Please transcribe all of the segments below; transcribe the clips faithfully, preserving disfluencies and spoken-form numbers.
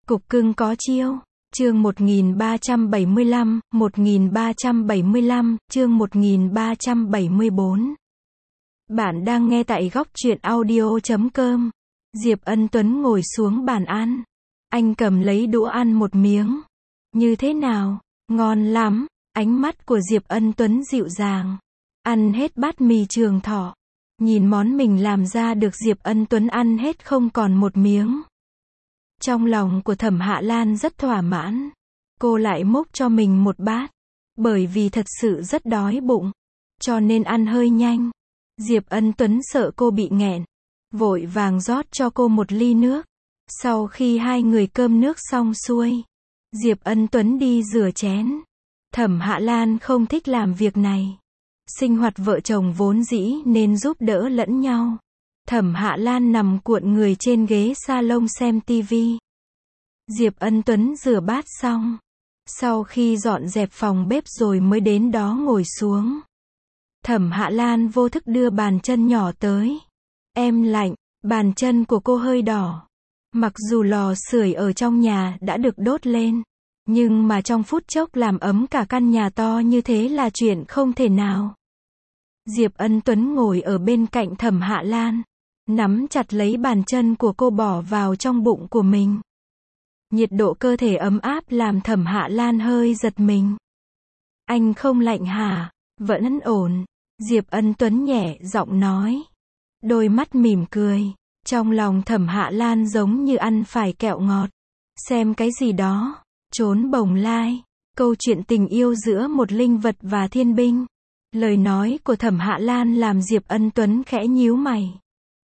Cục cưng có chiêu. Chương một nghìn ba trăm bảy mươi lăm, một nghìn ba trăm bảy mươi lăm, chương một nghìn ba trăm bảy mươi bốn. Bạn đang nghe tại góc truyện audio chấm com. Diệp Ân Tuấn ngồi xuống bàn ăn. Anh cầm lấy đũa ăn một miếng. Như thế nào? Ngon lắm. Ánh mắt của Diệp Ân Tuấn dịu dàng. Ăn hết bát mì Trường Thọ. Nhìn món mình làm ra được, Diệp Ân Tuấn ăn hết không còn một miếng. Trong lòng của Thẩm Hạ Lan rất thỏa mãn. Cô lại múc cho mình một bát. Bởi vì thật sự rất đói bụng. Cho nên ăn hơi nhanh. Diệp Ân Tuấn sợ cô bị nghẹn. Vội vàng rót cho cô một ly nước. Sau khi hai người cơm nước xong xuôi, Diệp Ân Tuấn đi rửa chén. Thẩm Hạ Lan không thích làm việc này. Sinh hoạt vợ chồng vốn dĩ nên giúp đỡ lẫn nhau. Thẩm Hạ Lan nằm cuộn người trên ghế salon xem tivi. Diệp Ân Tuấn rửa bát xong. Sau khi dọn dẹp phòng bếp rồi mới đến đó ngồi xuống. Thẩm Hạ Lan vô thức đưa bàn chân nhỏ tới. Em lạnh, bàn chân của cô hơi đỏ. Mặc dù lò sưởi ở trong nhà đã được đốt lên, nhưng mà trong phút chốc làm ấm cả căn nhà to như thế là chuyện không thể nào. Diệp Ân Tuấn ngồi ở bên cạnh Thẩm Hạ Lan, nắm chặt lấy bàn chân của cô bỏ vào trong bụng của mình. Nhiệt độ cơ thể ấm áp làm Thẩm Hạ Lan hơi giật mình. Anh không lạnh hả? Vẫn ổn. Diệp Ân Tuấn nhẹ giọng nói. Đôi mắt mỉm cười. Trong lòng Thẩm Hạ Lan giống như ăn phải kẹo ngọt. Xem cái gì đó. Trốn bồng lai. Câu chuyện tình yêu giữa một linh vật và thiên binh. Lời nói của Thẩm Hạ Lan làm Diệp Ân Tuấn khẽ nhíu mày.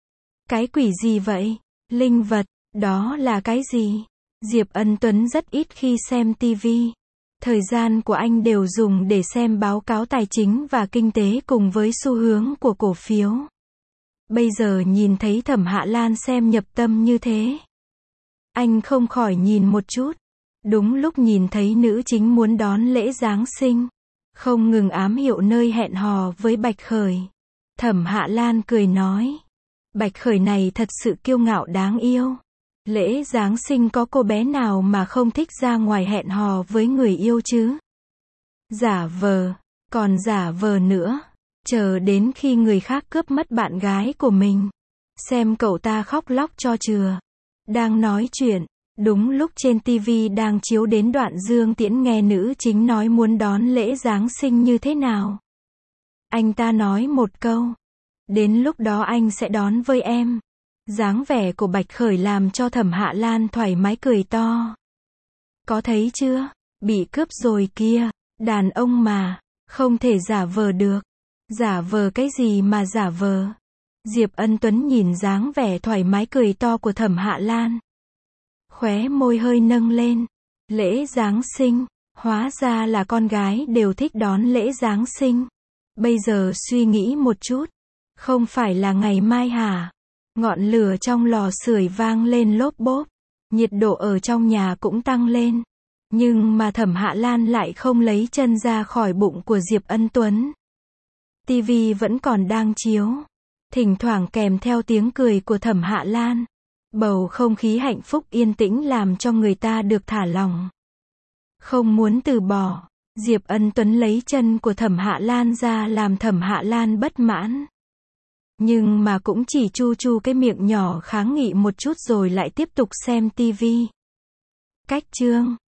Cái quỷ gì vậy? Linh vật, đó là cái gì? Diệp Ân Tuấn rất ít khi xem tivi. Thời gian của anh đều dùng để xem báo cáo tài chính và kinh tế cùng với xu hướng của cổ phiếu. Bây giờ nhìn thấy Thẩm Hạ Lan xem nhập tâm như thế, anh không khỏi nhìn một chút. Đúng lúc nhìn thấy nữ chính muốn đón lễ Giáng sinh, không ngừng ám hiệu nơi hẹn hò với Bạch Khởi. Thẩm Hạ Lan cười nói. Bạch Khởi này thật sự kiêu ngạo đáng yêu. Lễ Giáng sinh có cô bé nào mà không thích ra ngoài hẹn hò với người yêu chứ? Giả vờ, còn giả vờ nữa. Chờ đến khi người khác cướp mất bạn gái của mình. Xem cậu ta khóc lóc cho chừa. Đang nói chuyện, đúng lúc trên tivi đang chiếu đến đoạn Dương Tiễn nghe nữ chính nói muốn đón lễ Giáng sinh như thế nào. Anh ta nói một câu. Đến lúc đó anh sẽ đón với em. Dáng vẻ của Bạch Khởi làm cho Thẩm Hạ Lan thoải mái cười to. Có thấy chưa? Bị cướp rồi kia. Đàn ông mà, không thể giả vờ được. Giả vờ cái gì mà giả vờ? Diệp Ân Tuấn nhìn dáng vẻ thoải mái cười to của Thẩm Hạ Lan. Khóe môi hơi nâng lên. Lễ Giáng sinh, hóa ra là con gái đều thích đón lễ Giáng sinh. Bây giờ suy nghĩ một chút, không phải là ngày mai hả? Ngọn lửa trong lò sưởi vang lên lốp bốp. Nhiệt độ ở trong nhà cũng tăng lên. Nhưng mà Thẩm Hạ Lan lại không lấy chân ra khỏi bụng của Diệp Ân Tuấn. Tivi vẫn còn đang chiếu. Thỉnh thoảng kèm theo tiếng cười của Thẩm Hạ Lan. Bầu không khí hạnh phúc yên tĩnh làm cho người ta được thả lỏng. Không muốn từ bỏ, Diệp Ân Tuấn lấy chân của Thẩm Hạ Lan ra làm Thẩm Hạ Lan bất mãn. Nhưng mà cũng chỉ chu chu cái miệng nhỏ kháng nghị một chút rồi lại tiếp tục xem tivi. Cách chương